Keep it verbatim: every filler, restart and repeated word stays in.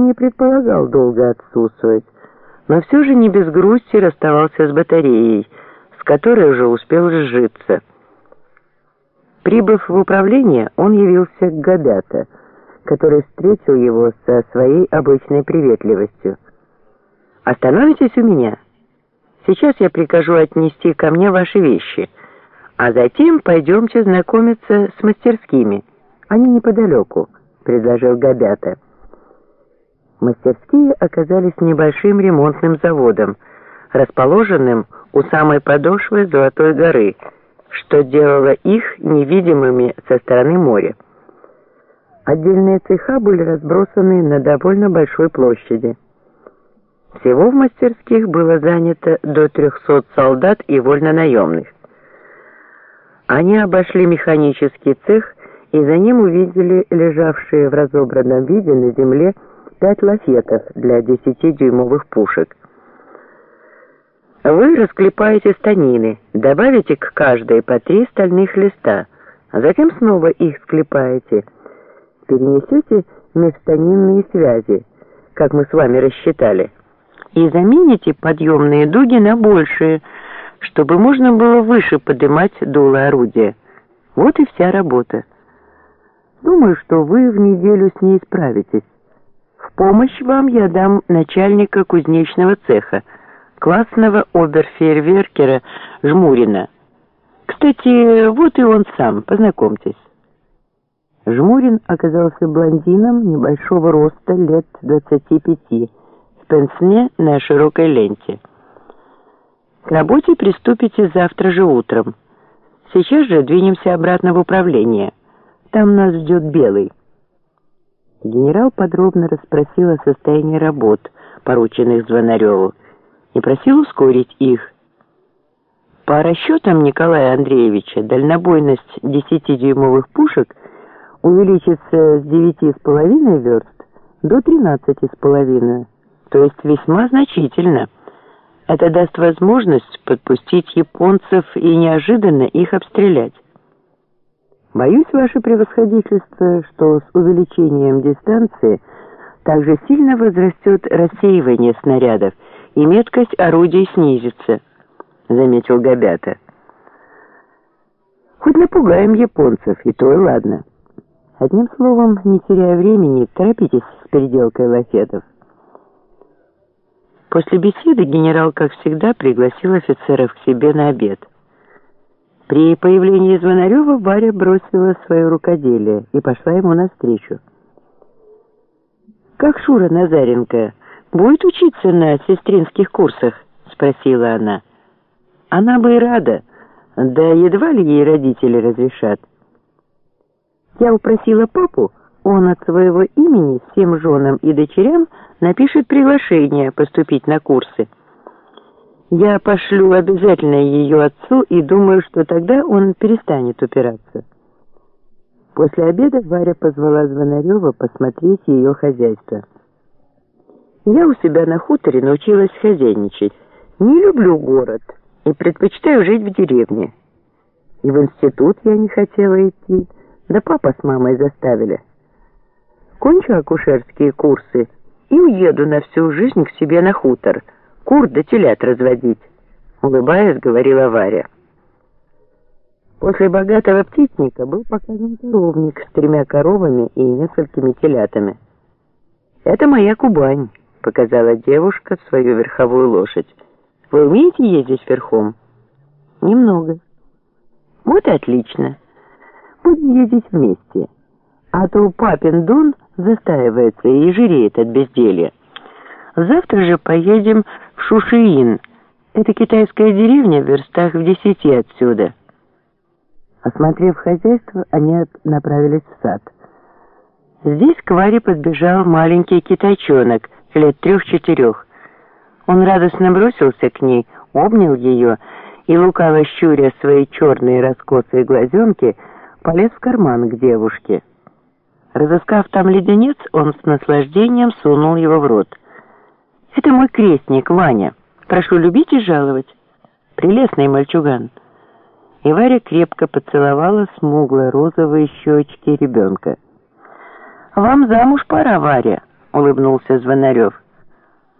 не предполагал долго отсутствовать, но все же не без грусти расставался с батареей, с которой уже успел сжиться. Прибыв в управление, он явился к Габята, который встретил его со своей обычной приветливостью. «Остановитесь у меня. Сейчас я прикажу отнести ко мне ваши вещи, а затем пойдемте знакомиться с мастерскими. Они неподалеку», — предложил Габята. Мастерские оказались небольшим ремонтным заводом, расположенным у самой подошвы Золотой горы, что делало их невидимыми со стороны моря. Отдельные цеха были разбросаны на довольно большой площади. Всего в мастерских было занято до трехсот солдат и вольнонаемных. Они обошли механический цех и за ним увидели лежавшие в разобранном виде на земле пять лафетов для десятидюймовых пушек. Вы расклепаете станины, добавите к каждой по три стальных листа, а затем снова их склепаете. Перенесете межстанинные связи, как мы с вами рассчитали, и замените подъемные дуги на большие, чтобы можно было выше поднимать дуло орудия. Вот и вся работа. Думаю, что вы в неделю с ней справитесь. В помощь вам я дам начальника кузнечного цеха, классного оберфейерверкера Жмурина. Кстати, вот и он сам, познакомьтесь. Жмурин оказался блондином небольшого роста, лет двадцати пяти, в пенсне на широкой ленте. К работе приступите завтра же утром. Сейчас же двинемся обратно в управление. Там нас ждет Белый. Генерал подробно расспросил о состоянии работ, порученных Звонареву, и просил ускорить их. По расчетам Николая Андреевича, дальнобойность десятидюймовых пушек увеличится с девяти с половиной верст до тринадцати с половиной, то есть весьма значительно. Это даст возможность подпустить японцев и неожиданно их обстрелять. Боюсь, ваше превосходительство, что с увеличением дистанции также сильно возрастет рассеивание снарядов, и меткость орудий снизится, заметил Габята. Хоть напугаем японцев, и то и ладно. Одним словом, не теряя времени, торопитесь с переделкой лафетов. После беседы генерал, как всегда, пригласил офицеров к себе на обед. При появлении Звонарева Варя бросила свое рукоделие и пошла ему навстречу. «Как Шура Назаренко будет учиться на сестринских курсах?» — спросила она. «Она бы и рада, да едва ли ей родители разрешат. Я упросила папу, он от своего имени всем женам и дочерям напишет приглашение поступить на курсы. Я пошлю обязательно ее отцу и думаю, что тогда он перестанет упираться». После обеда Варя позвала Звонарева посмотреть ее хозяйство. «Я у себя на хуторе научилась хозяйничать. Не люблю город и предпочитаю жить в деревне. И в институт я не хотела идти, да папа с мамой заставили. Кончу акушерские курсы и уеду на всю жизнь к себе на хутор, кур да телят разводить», — улыбаясь, говорила Варя. После богатого птичника был показан коровник с тремя коровами и несколькими телятами. «Это моя Кубань», — показала девушка свою верховую лошадь. «Вы умеете ездить верхом?» «Немного». «Вот и отлично. Будем ездить вместе. А то папин Дон застаивается и жиреет от безделья. Завтра же поедем в Шушиин. Это китайская деревня в верстах в десяти отсюда». Осмотрев хозяйство, они направились в сад. Здесь к Варе подбежал маленький китайчонок, лет трех-четырех. Он радостно бросился к ней, обнял ее и, лукаво щуря свои черные раскосые глазенки, полез в карман к девушке. Разыскав там леденец, он с наслаждением сунул его в рот. «Это мой крестник, Ваня. Прошу любить и жаловать. Прелестный мальчуган». И Варя крепко поцеловала смугло-розовые щечки ребенка. «Вам замуж пора, Варя. улыбнулся Звонарев.